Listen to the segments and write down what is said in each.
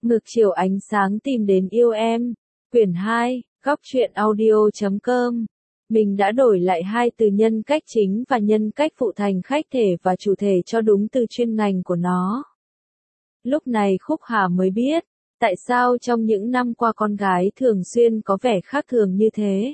Ngược chiều ánh sáng tìm đến yêu em. Quyển 2, góc truyện audio.com. Mình đã đổi lại hai từ nhân cách chính và nhân cách phụ thành khách thể và chủ thể cho đúng từ chuyên ngành của nó. Lúc này Khúc Hà mới biết, tại sao trong những năm qua con gái thường xuyên có vẻ khác thường như thế.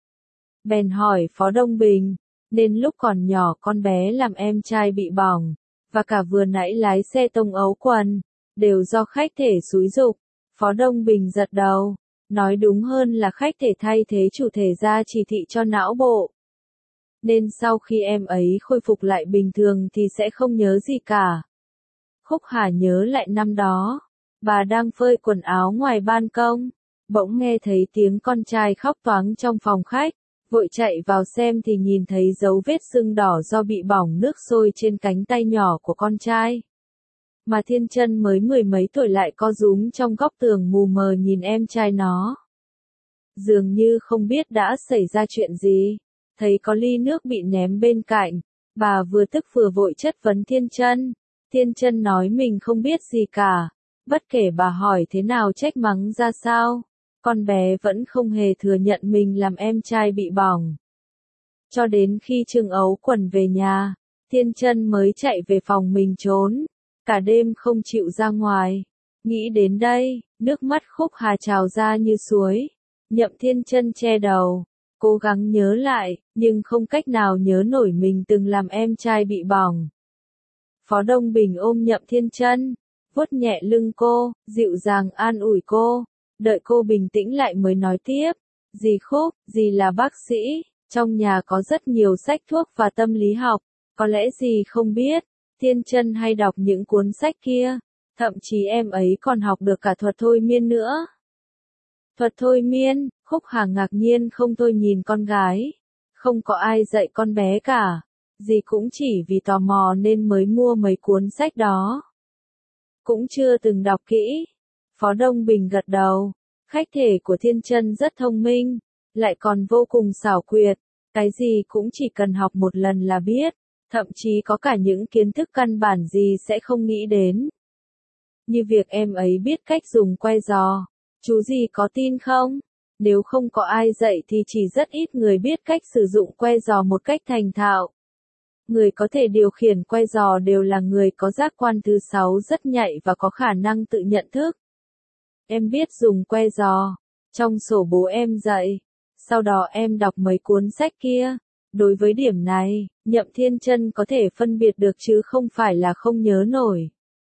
Bèn hỏi Phó Đông Bình, nên lúc còn nhỏ con bé làm em trai bị bỏng, và cả vừa nãy lái xe tông ấu quần, đều do khách thể xúi giục. Phó Đông Bình gật đầu, nói đúng hơn là khách thể thay thế chủ thể ra chỉ thị cho não bộ. Nên sau khi em ấy khôi phục lại bình thường thì sẽ không nhớ gì cả. Khúc Hà nhớ lại năm đó, bà đang phơi quần áo ngoài ban công, bỗng nghe thấy tiếng con trai khóc toáng trong phòng khách, vội chạy vào xem thì nhìn thấy dấu vết sưng đỏ do bị bỏng nước sôi trên cánh tay nhỏ của con trai. Mà Thiên Chân mới mười mấy tuổi lại co rúm trong góc tường mù mờ nhìn em trai nó. Dường như không biết đã xảy ra chuyện gì, thấy có ly nước bị ném bên cạnh, bà vừa tức vừa vội chất vấn Thiên Chân. Thiên Chân nói mình không biết gì cả, bất kể bà hỏi thế nào trách mắng ra sao, con bé vẫn không hề thừa nhận mình làm em trai bị bỏng. Cho đến khi Trương Ấu Quần về nhà, Thiên Chân mới chạy về phòng mình trốn, cả đêm không chịu ra ngoài. Nghĩ đến đây, nước mắt Khúc Hà trào ra như suối. Nhậm Thiên Chân che đầu, cố gắng nhớ lại, nhưng không cách nào nhớ nổi mình từng làm em trai bị bỏng. Phó Đông Bình ôm Nhậm Thiên Chân, vuốt nhẹ lưng cô, dịu dàng an ủi cô, đợi cô bình tĩnh lại mới nói tiếp. Dì Khúc, dì là bác sĩ, trong nhà có rất nhiều sách thuốc và tâm lý học, có lẽ dì không biết, Thiên Chân hay đọc những cuốn sách kia, thậm chí em ấy còn học được cả thuật thôi miên nữa. Thuật thôi miên, Khúc Hà ngạc nhiên không thôi nhìn con gái, không có ai dạy con bé cả, dì cũng chỉ vì tò mò nên mới mua mấy cuốn sách đó. Cũng chưa từng đọc kỹ. Phó Đông Bình gật đầu, khách thể của Thiên Chân rất thông minh, lại còn vô cùng xảo quyệt, cái gì cũng chỉ cần học một lần là biết, thậm chí có cả những kiến thức căn bản gì sẽ không nghĩ đến. Như việc em ấy biết cách dùng que giò, chú gì có tin không? Nếu không có ai dạy thì chỉ rất ít người biết cách sử dụng que giò một cách thành thạo. Người có thể điều khiển que giò đều là người có giác quan thứ 6 rất nhạy và có khả năng tự nhận thức. Em biết dùng que giò, trong sổ bố em dạy, sau đó em đọc mấy cuốn sách kia. Đối với điểm này, Nhậm Thiên Chân có thể phân biệt được chứ không phải là không nhớ nổi.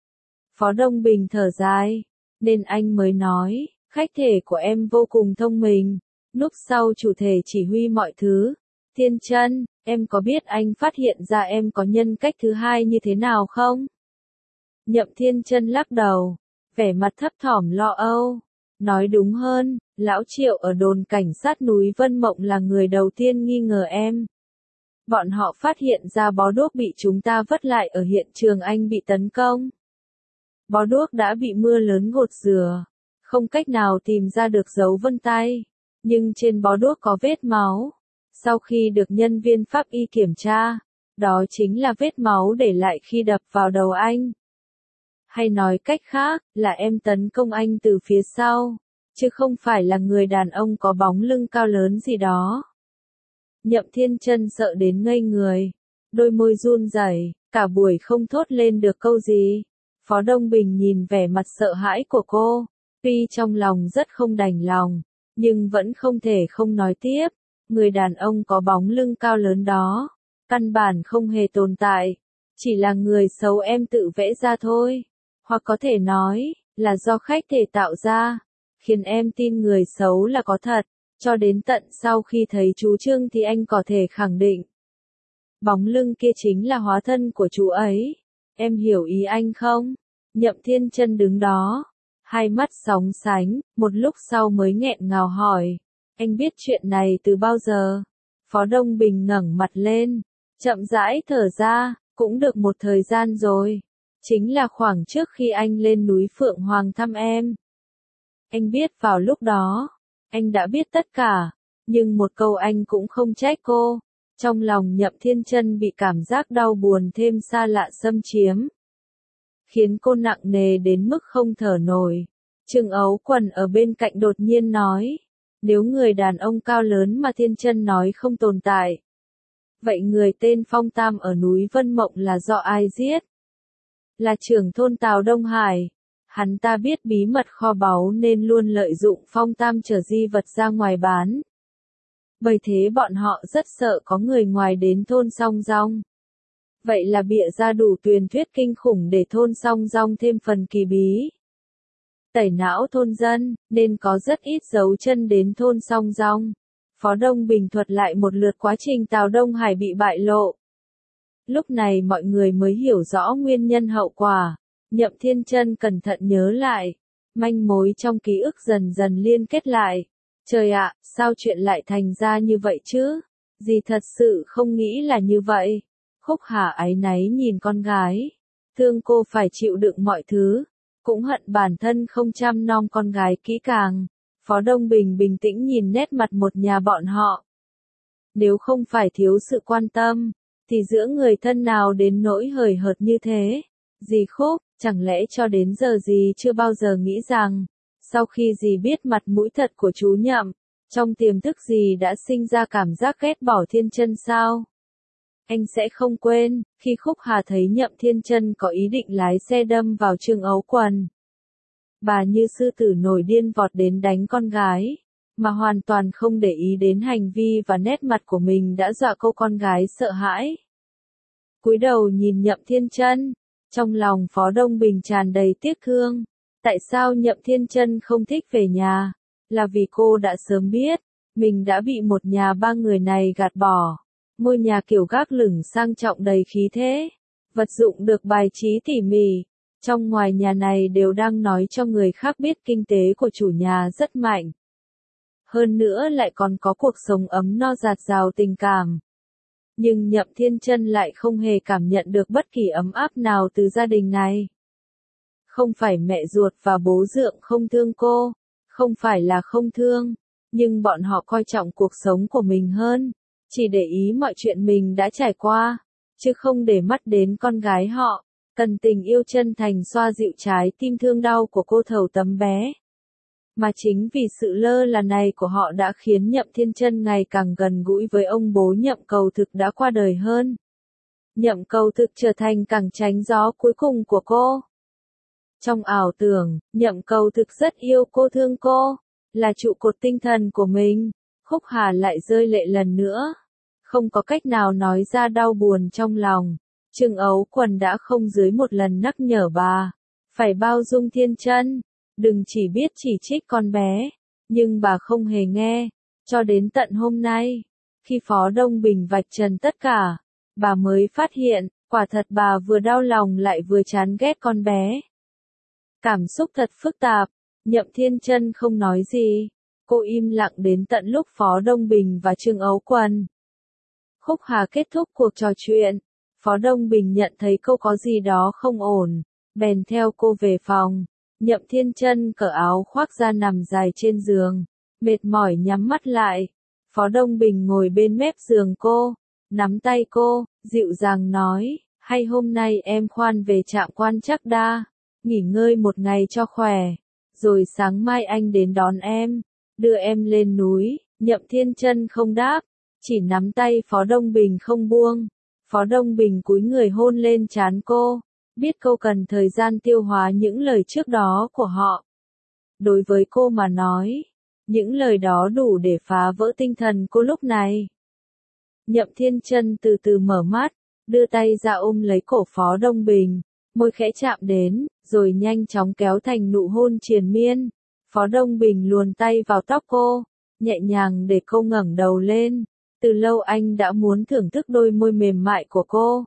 Phó Đông Bình thở dài, nên anh mới nói, khách thể của em vô cùng thông minh, núp sau chủ thể chỉ huy mọi thứ. Thiên Chân, em có biết anh phát hiện ra em có nhân cách thứ hai như thế nào không? Nhậm Thiên Chân lắc đầu, vẻ mặt thấp thỏm lo âu. Nói đúng hơn, Lão Triệu ở đồn cảnh sát núi Vân Mộng là người đầu tiên nghi ngờ em. Bọn họ phát hiện ra bó đuốc bị chúng ta vứt lại ở hiện trường anh bị tấn công. Bó đuốc đã bị mưa lớn gột rửa, không cách nào tìm ra được dấu vân tay, nhưng trên bó đuốc có vết máu. Sau khi được nhân viên pháp y kiểm tra, đó chính là vết máu để lại khi đập vào đầu anh. Hay nói cách khác, là em tấn công anh từ phía sau, chứ không phải là người đàn ông có bóng lưng cao lớn gì đó. Nhậm Thiên Chân sợ đến ngây người, đôi môi run rẩy, cả buổi không thốt lên được câu gì. Phó Đông Bình nhìn vẻ mặt sợ hãi của cô, tuy trong lòng rất không đành lòng, nhưng vẫn không thể không nói tiếp. Người đàn ông có bóng lưng cao lớn đó, căn bản không hề tồn tại, chỉ là người xấu em tự vẽ ra thôi, hoặc có thể nói, là do khách thể tạo ra, khiến em tin người xấu là có thật, cho đến tận sau khi thấy chú Trương thì anh có thể khẳng định. Bóng lưng kia chính là hóa thân của chú ấy, em hiểu ý anh không? Nhậm Thiên Chân đứng đó, hai mắt sóng sánh, một lúc sau mới nghẹn ngào hỏi. Anh biết chuyện này từ bao giờ? Phó Đông Bình ngẩng mặt lên, chậm rãi thở ra, cũng được một thời gian rồi. Chính là khoảng trước khi anh lên núi Phượng Hoàng thăm em. Anh biết vào lúc đó, anh đã biết tất cả, nhưng một câu anh cũng không trách cô. Trong lòng Nhậm Thiên Chân bị cảm giác đau buồn thêm xa lạ xâm chiếm, khiến cô nặng nề đến mức không thở nổi. Trương Ấu Quần ở bên cạnh đột nhiên nói, nếu người đàn ông cao lớn mà Thiên Chân nói không tồn tại, vậy người tên Phong Tam ở núi Vân Mộng là do ai giết? Là trưởng thôn Tào Đông Hải. Hắn ta biết bí mật kho báu nên luôn lợi dụng Phong Tam chở di vật ra ngoài bán. Bởi thế bọn họ rất sợ có người ngoài đến thôn Song Rong. Vậy là bịa ra đủ truyền thuyết kinh khủng để thôn Song Rong thêm phần kỳ bí. Tẩy não thôn dân, nên có rất ít dấu chân đến thôn Song Rong. Phó Đông Bình thuật lại một lượt quá trình Tào Đông Hải bị bại lộ. Lúc này mọi người mới hiểu rõ nguyên nhân hậu quả. Nhậm Thiên Chân cẩn thận nhớ lại. Manh mối trong ký ức dần dần liên kết lại. Trời ạ, sao chuyện lại thành ra như vậy chứ? Dì thật sự không nghĩ là như vậy. Khúc Hà áy náy nhìn con gái. Thương cô phải chịu đựng mọi thứ. Cũng hận bản thân không chăm nom con gái kỹ càng. Phó Đông Bình bình tĩnh nhìn nét mặt một nhà bọn họ. Nếu không phải thiếu sự quan tâm, thì giữa người thân nào đến nỗi hời hợt như thế? Dì Khúc, chẳng lẽ cho đến giờ dì chưa bao giờ nghĩ rằng, sau khi dì biết mặt mũi thật của chú Nhậm, trong tiềm thức dì đã sinh ra cảm giác ghét bỏ Thiên Chân sao? Anh sẽ không quên, khi Khúc Hà thấy Nhậm Thiên Chân có ý định lái xe đâm vào Trương Ấu Quần. Bà như sư tử nổi điên vọt đến đánh con gái, mà hoàn toàn không để ý đến hành vi và nét mặt của mình đã dọa cô con gái sợ hãi. Cúi đầu nhìn Nhậm Thiên Chân, trong lòng Phó Đông Bình tràn đầy tiếc thương. Tại sao Nhậm Thiên Chân không thích về nhà? Là vì cô đã sớm biết, mình đã bị một nhà ba người này gạt bỏ. Ngôi nhà kiểu gác lửng sang trọng đầy khí thế, vật dụng được bài trí tỉ mỉ. Trong ngoài nhà này đều đang nói cho người khác biết kinh tế của chủ nhà rất mạnh. Hơn nữa lại còn có cuộc sống ấm no dạt dào tình cảm. Nhưng Nhậm Thiên Chân lại không hề cảm nhận được bất kỳ ấm áp nào từ gia đình này. Không phải mẹ ruột và bố dượng không thương cô, không phải là không thương, nhưng bọn họ coi trọng cuộc sống của mình hơn, chỉ để ý mọi chuyện mình đã trải qua, chứ không để mắt đến con gái họ. Cần tình yêu chân thành xoa dịu trái tim thương đau của cô thầu tấm bé. Mà chính vì sự lơ là này của họ đã khiến Nhậm Thiên Chân ngày càng gần gũi với ông bố Nhậm Cầu Thực đã qua đời hơn. Nhậm Cầu Thực trở thành cẳng tránh gió cuối cùng của cô. Trong ảo tưởng, Nhậm Cầu Thực rất yêu cô thương cô, là trụ cột tinh thần của mình. Khúc Hà lại rơi lệ lần nữa. Không có cách nào nói ra đau buồn trong lòng. Trương Ấu Quần đã không dưới một lần nhắc nhở bà, phải bao dung Thiên Chân, đừng chỉ biết chỉ trích con bé, nhưng bà không hề nghe, cho đến tận hôm nay, khi Phó Đông Bình vạch trần tất cả, bà mới phát hiện, quả thật bà vừa đau lòng lại vừa chán ghét con bé. Cảm xúc thật phức tạp, Nhậm Thiên Chân không nói gì, cô im lặng đến tận lúc Phó Đông Bình và Trương Ấu Quần. Khúc Hà kết thúc cuộc trò chuyện. Phó Đông Bình nhận thấy cô có gì đó không ổn, bèn theo cô về phòng. Nhậm Thiên Chân cởi áo khoác ra nằm dài trên giường, mệt mỏi nhắm mắt lại. Phó Đông Bình ngồi bên mép giường cô, nắm tay cô, dịu dàng nói, hay hôm nay em khoan về trạm quan Trắc Đa, nghỉ ngơi một ngày cho khỏe, rồi sáng mai anh đến đón em, đưa em lên núi. Nhậm Thiên Chân không đáp, chỉ nắm tay Phó Đông Bình không buông. Phó Đông Bình cúi người hôn lên trán cô, biết cô cần thời gian tiêu hóa những lời trước đó của họ. Đối với cô mà nói, những lời đó đủ để phá vỡ tinh thần cô lúc này. Nhậm Thiên Chân từ từ mở mắt, đưa tay ra ôm lấy cổ Phó Đông Bình, môi khẽ chạm đến, rồi nhanh chóng kéo thành nụ hôn triền miên. Phó Đông Bình luồn tay vào tóc cô, nhẹ nhàng để cô ngẩng đầu lên. Từ lâu anh đã muốn thưởng thức đôi môi mềm mại của cô.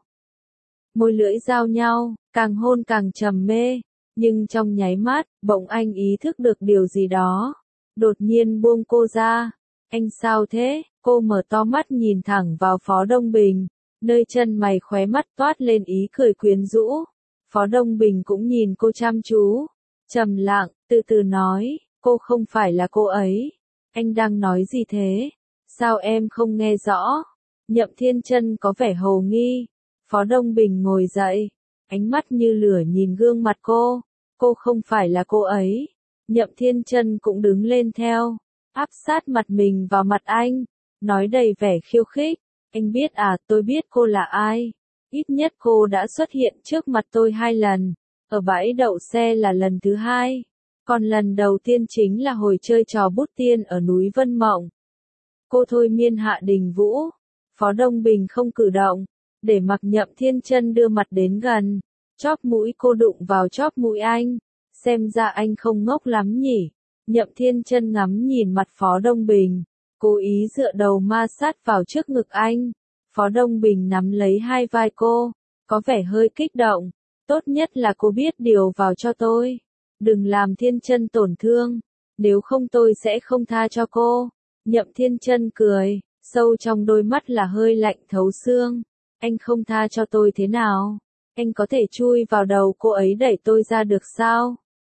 Môi lưỡi giao nhau, càng hôn càng trầm mê, nhưng trong nháy mắt, bỗng anh ý thức được điều gì đó. Đột nhiên buông cô ra. Anh sao thế? Cô mở to mắt nhìn thẳng vào Phó Đông Bình, nơi chân mày khóe mắt toát lên ý cười quyến rũ. Phó Đông Bình cũng nhìn cô chăm chú, trầm lặng, từ từ nói, cô không phải là cô ấy. Anh đang nói gì thế? Sao em không nghe rõ? Nhậm Thiên Chân có vẻ hồ nghi. Phó Đông Bình ngồi dậy, ánh mắt như lửa nhìn gương mặt cô. Cô không phải là cô ấy. Nhậm Thiên Chân cũng đứng lên theo, áp sát mặt mình vào mặt anh, nói đầy vẻ khiêu khích, anh biết à, tôi biết cô là ai. Ít nhất cô đã xuất hiện trước mặt tôi 2 lần, ở bãi đậu xe là lần thứ 2, còn lần đầu tiên chính là hồi chơi trò bút tiên ở núi Vân Mộng. Cô thôi miên Hạ Đình Vũ, Phó Đông Bình không cử động, để mặc Nhậm Thiên Chân đưa mặt đến gần, chóp mũi cô đụng vào chóp mũi anh, xem ra anh không ngốc lắm nhỉ. Nhậm Thiên Chân ngắm nhìn mặt Phó Đông Bình, cố ý dựa đầu ma sát vào trước ngực anh. Phó Đông Bình nắm lấy hai vai cô, có vẻ hơi kích động. Tốt nhất là cô biết điều vào cho tôi. Đừng làm Thiên Chân tổn thương, nếu không tôi sẽ không tha cho cô. Nhậm Thiên Chân cười, sâu trong đôi mắt là hơi lạnh thấu xương. Anh không tha cho tôi thế nào? Anh có thể chui vào đầu cô ấy đẩy tôi ra được sao?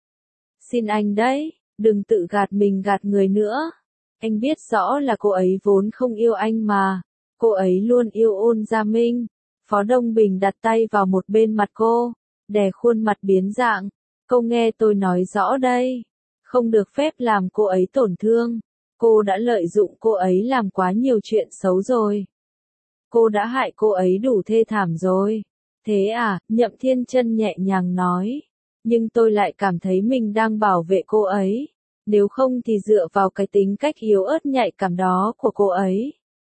Xin anh đấy, đừng tự gạt mình gạt người nữa. Anh biết rõ là cô ấy vốn không yêu anh mà. Cô ấy luôn yêu Ôn Gia Minh. Phó Đông Bình đặt tay vào một bên mặt cô, đè khuôn mặt biến dạng. Cô nghe tôi nói rõ đây. Không được phép làm cô ấy tổn thương. Cô đã lợi dụng cô ấy làm quá nhiều chuyện xấu rồi. Cô đã hại cô ấy đủ thê thảm rồi. Thế à, Nhậm Thiên Chân nhẹ nhàng nói. Nhưng tôi lại cảm thấy mình đang bảo vệ cô ấy. Nếu không thì dựa vào cái tính cách yếu ớt nhạy cảm đó của cô ấy.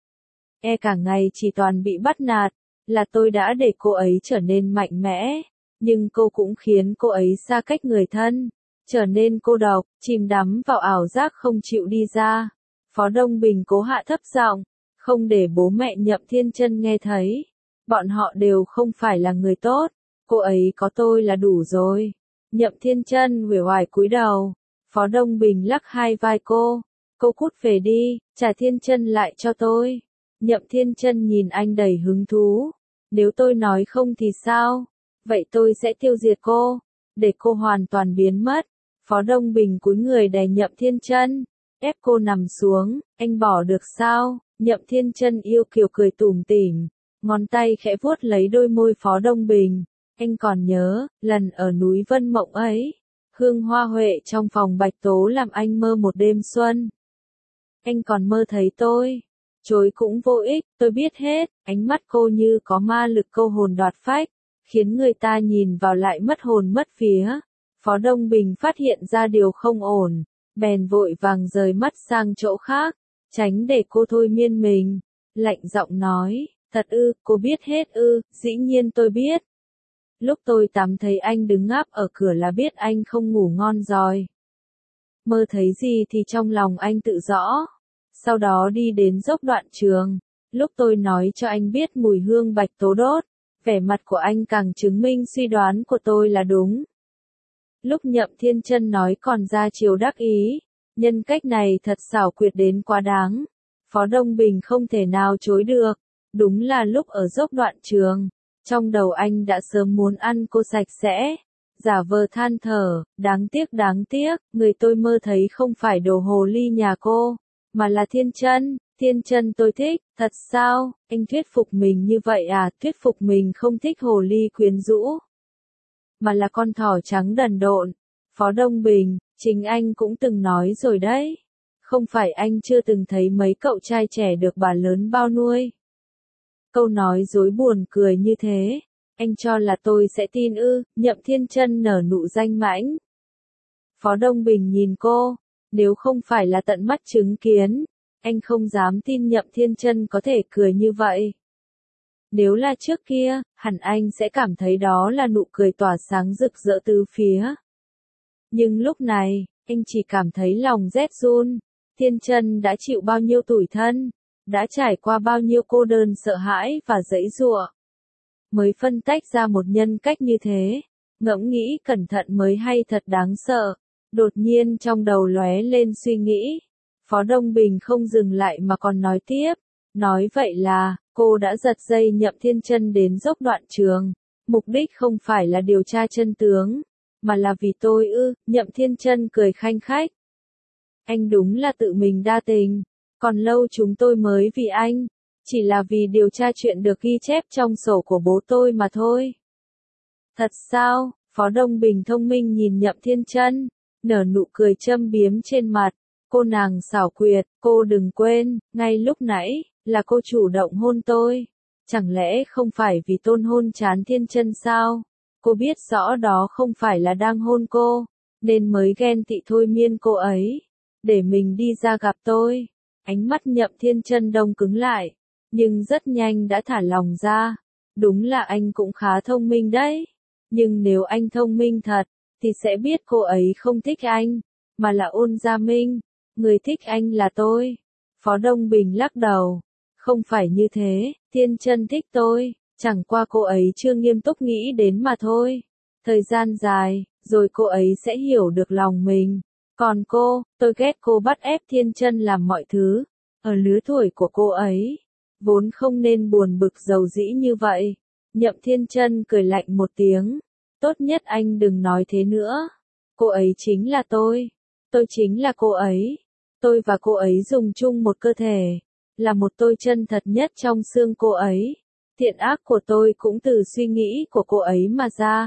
Cả ngày chỉ toàn bị bắt nạt, là tôi đã để cô ấy trở nên mạnh mẽ. Nhưng cô cũng khiến cô ấy xa cách người thân, trở nên cô độc, chìm đắm vào ảo giác không chịu đi ra. Phó Đông Bình cố hạ thấp giọng, không để bố mẹ Nhậm Thiên Chân nghe thấy. Bọn họ đều không phải là người tốt, cô ấy có tôi là đủ rồi. Nhậm Thiên Chân uể oải cúi đầu, Phó Đông Bình lắc hai vai cô cút về đi, trả Thiên Chân lại cho tôi. Nhậm Thiên Chân nhìn anh đầy hứng thú, nếu tôi nói không thì sao? Vậy tôi sẽ tiêu diệt cô, để cô hoàn toàn biến mất. Phó Đông Bình cúi người đè Nhậm Thiên Chân, ép cô nằm xuống, anh bỏ được sao? Nhậm Thiên Chân yêu kiều cười tủm tỉm, ngón tay khẽ vuốt lấy đôi môi Phó Đông Bình. Anh còn nhớ, lần ở núi Vân Mộng ấy, hương hoa huệ trong phòng bạch tố làm anh mơ một đêm xuân. Anh còn mơ thấy tôi. Chối cũng vô ích, tôi biết hết, ánh mắt cô như có ma lực câu hồn đoạt phách, khiến người ta nhìn vào lại mất hồn mất vía. Phó Đông Bình phát hiện ra điều không ổn, bèn vội vàng rời mắt sang chỗ khác, tránh để cô thôi miên mình. Lạnh giọng nói, thật ư, cô biết hết ư? Dĩ nhiên tôi biết. Lúc tôi tắm thấy anh đứng ngáp ở cửa là biết anh không ngủ ngon rồi. Mơ thấy gì thì trong lòng anh tự rõ. Sau đó đi đến dốc Đoạn Trường, lúc tôi nói cho anh biết mùi hương bạch tố đốt, vẻ mặt của anh càng chứng minh suy đoán của tôi là đúng. Lúc Nhậm Thiên Chân nói còn ra chiều đắc ý, nhân cách này thật xảo quyệt đến quá đáng. Phó Đông Bình không thể nào chối được, đúng là lúc ở dốc Đoạn Trường, trong đầu anh đã sớm muốn ăn cô sạch sẽ, giả vờ than thở, đáng tiếc, người tôi mơ thấy không phải đồ hồ ly nhà cô, mà là Thiên Chân tôi thích, thật sao? Anh thuyết phục mình như vậy à? Thuyết phục mình không thích hồ ly quyến rũ, mà là con thỏ trắng đần độn. Phó Đông Bình, chính anh cũng từng nói rồi đấy. Không phải anh chưa từng thấy mấy cậu trai trẻ được bà lớn bao nuôi. Câu nói dối buồn cười như thế, anh cho là tôi sẽ tin ư? Nhậm Thiên Chân nở nụ danh mãnh. Phó Đông Bình nhìn cô, nếu không phải là tận mắt chứng kiến, anh không dám tin Nhậm Thiên Chân có thể cười như vậy. Nếu là trước kia, hẳn anh sẽ cảm thấy đó là nụ cười tỏa sáng rực rỡ tứ phía. Nhưng lúc này, anh chỉ cảm thấy lòng rét run. Thiên Chân đã chịu bao nhiêu tủi thân, đã trải qua bao nhiêu cô đơn sợ hãi và giãy giụa, mới phân tách ra một nhân cách như thế. Ngẫm nghĩ cẩn thận mới hay, thật đáng sợ. Đột nhiên trong đầu lóe lên suy nghĩ. Phó Đông Bình không dừng lại mà còn nói tiếp. Nói vậy là, cô đã giật dây Nhậm Thiên Chân đến dốc Đoạn Trường. Mục đích không phải là điều tra chân tướng, mà là vì tôi ư? Nhậm Thiên Chân cười khanh khách. Anh đúng là tự mình đa tình. Còn lâu chúng tôi mới vì anh. Chỉ là vì điều tra chuyện được ghi chép trong sổ của bố tôi mà thôi. Thật sao? Phó Đông Bình thông minh nhìn Nhậm Thiên Chân. nở nụ cười châm biếm trên mặt. Cô nàng xảo quyệt, cô đừng quên, ngay lúc nãy, là cô chủ động hôn tôi. Chẳng lẽ không phải vì Tôn hôn chán Thiên Chân sao? Cô biết rõ đó không phải là đang hôn cô, nên mới ghen tị thôi miên cô ấy, để mình đi ra gặp tôi. Ánh mắt Nhậm Thiên Chân đông cứng lại, nhưng rất nhanh đã thả lòng ra. Đúng là anh cũng khá thông minh đấy. Nhưng nếu anh thông minh thật, thì sẽ biết cô ấy không thích anh, mà là Ôn Gia Minh. Người thích anh là tôi. Phó Đông Bình lắc đầu. Không phải như thế, Thiên Chân thích tôi, chẳng qua cô ấy chưa nghiêm túc nghĩ đến mà thôi. Thời gian dài, rồi cô ấy sẽ hiểu được lòng mình. Còn cô, tôi ghét cô bắt ép Thiên Chân làm mọi thứ. Ở lứa tuổi của cô ấy, vốn không nên buồn bực dầu dĩ như vậy. Nhậm Thiên Chân cười lạnh một tiếng. Tốt nhất anh đừng nói thế nữa. Cô ấy chính là tôi chính là cô ấy. Tôi và cô ấy dùng chung một cơ thể, là một tôi chân thật nhất trong xương cô ấy. Thiện ác của tôi cũng từ suy nghĩ của cô ấy mà ra.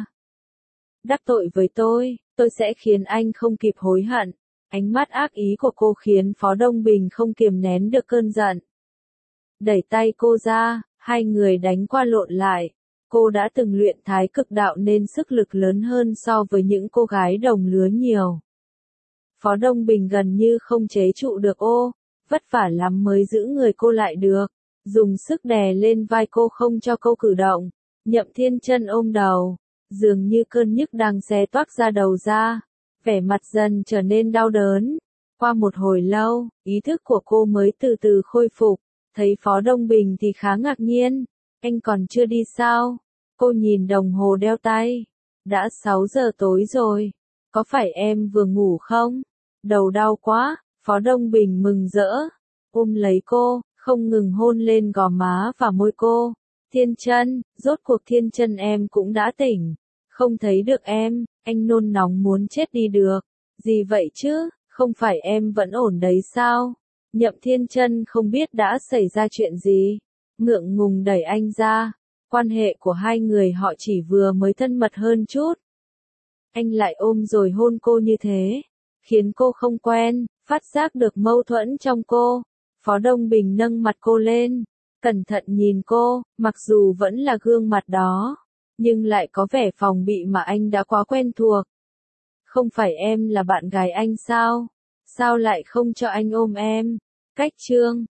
Đắc tội với tôi sẽ khiến anh không kịp hối hận. Ánh mắt ác ý của cô khiến Phó Đông Bình không kiềm nén được cơn giận. Đẩy tay cô ra, hai người đánh qua lộn lại. Cô đã từng luyện thái cực đạo nên sức lực lớn hơn so với những cô gái đồng lứa nhiều. Phó Đông Bình gần như không chế trụ được vất vả lắm mới giữ người cô lại được. Dùng sức đè lên vai cô không cho cô cử động. Nhậm Thiên Chân ôm đầu, dường như cơn nhức đang xé toác ra đầu ra. Vẻ mặt dần trở nên đau đớn. Qua một hồi lâu, ý thức của cô mới từ từ khôi phục. Thấy Phó Đông Bình thì khá ngạc nhiên. Anh còn chưa đi sao? Cô nhìn đồng hồ đeo tay. Đã 6 giờ tối rồi. Có phải em vừa ngủ không? Đầu đau quá. Phó Đông Bình mừng rỡ. Ôm lấy cô, không ngừng hôn lên gò má và môi cô. Thiên Chân, rốt cuộc Thiên Chân em cũng đã tỉnh. Không thấy được em, anh nôn nóng muốn chết đi được. Gì vậy chứ, không phải em vẫn ổn đấy sao? Nhậm Thiên Chân không biết đã xảy ra chuyện gì. Ngượng ngùng đẩy anh ra. Quan hệ của hai người họ chỉ vừa mới thân mật hơn chút. Anh lại ôm rồi hôn cô như thế, khiến cô không quen, phát giác được mâu thuẫn trong cô. Phó Đông Bình nâng mặt cô lên, cẩn thận nhìn cô, mặc dù vẫn là gương mặt đó, nhưng lại có vẻ phòng bị mà anh đã quá quen thuộc. Không phải em là bạn gái anh sao? Sao lại không cho anh ôm em? Cách chương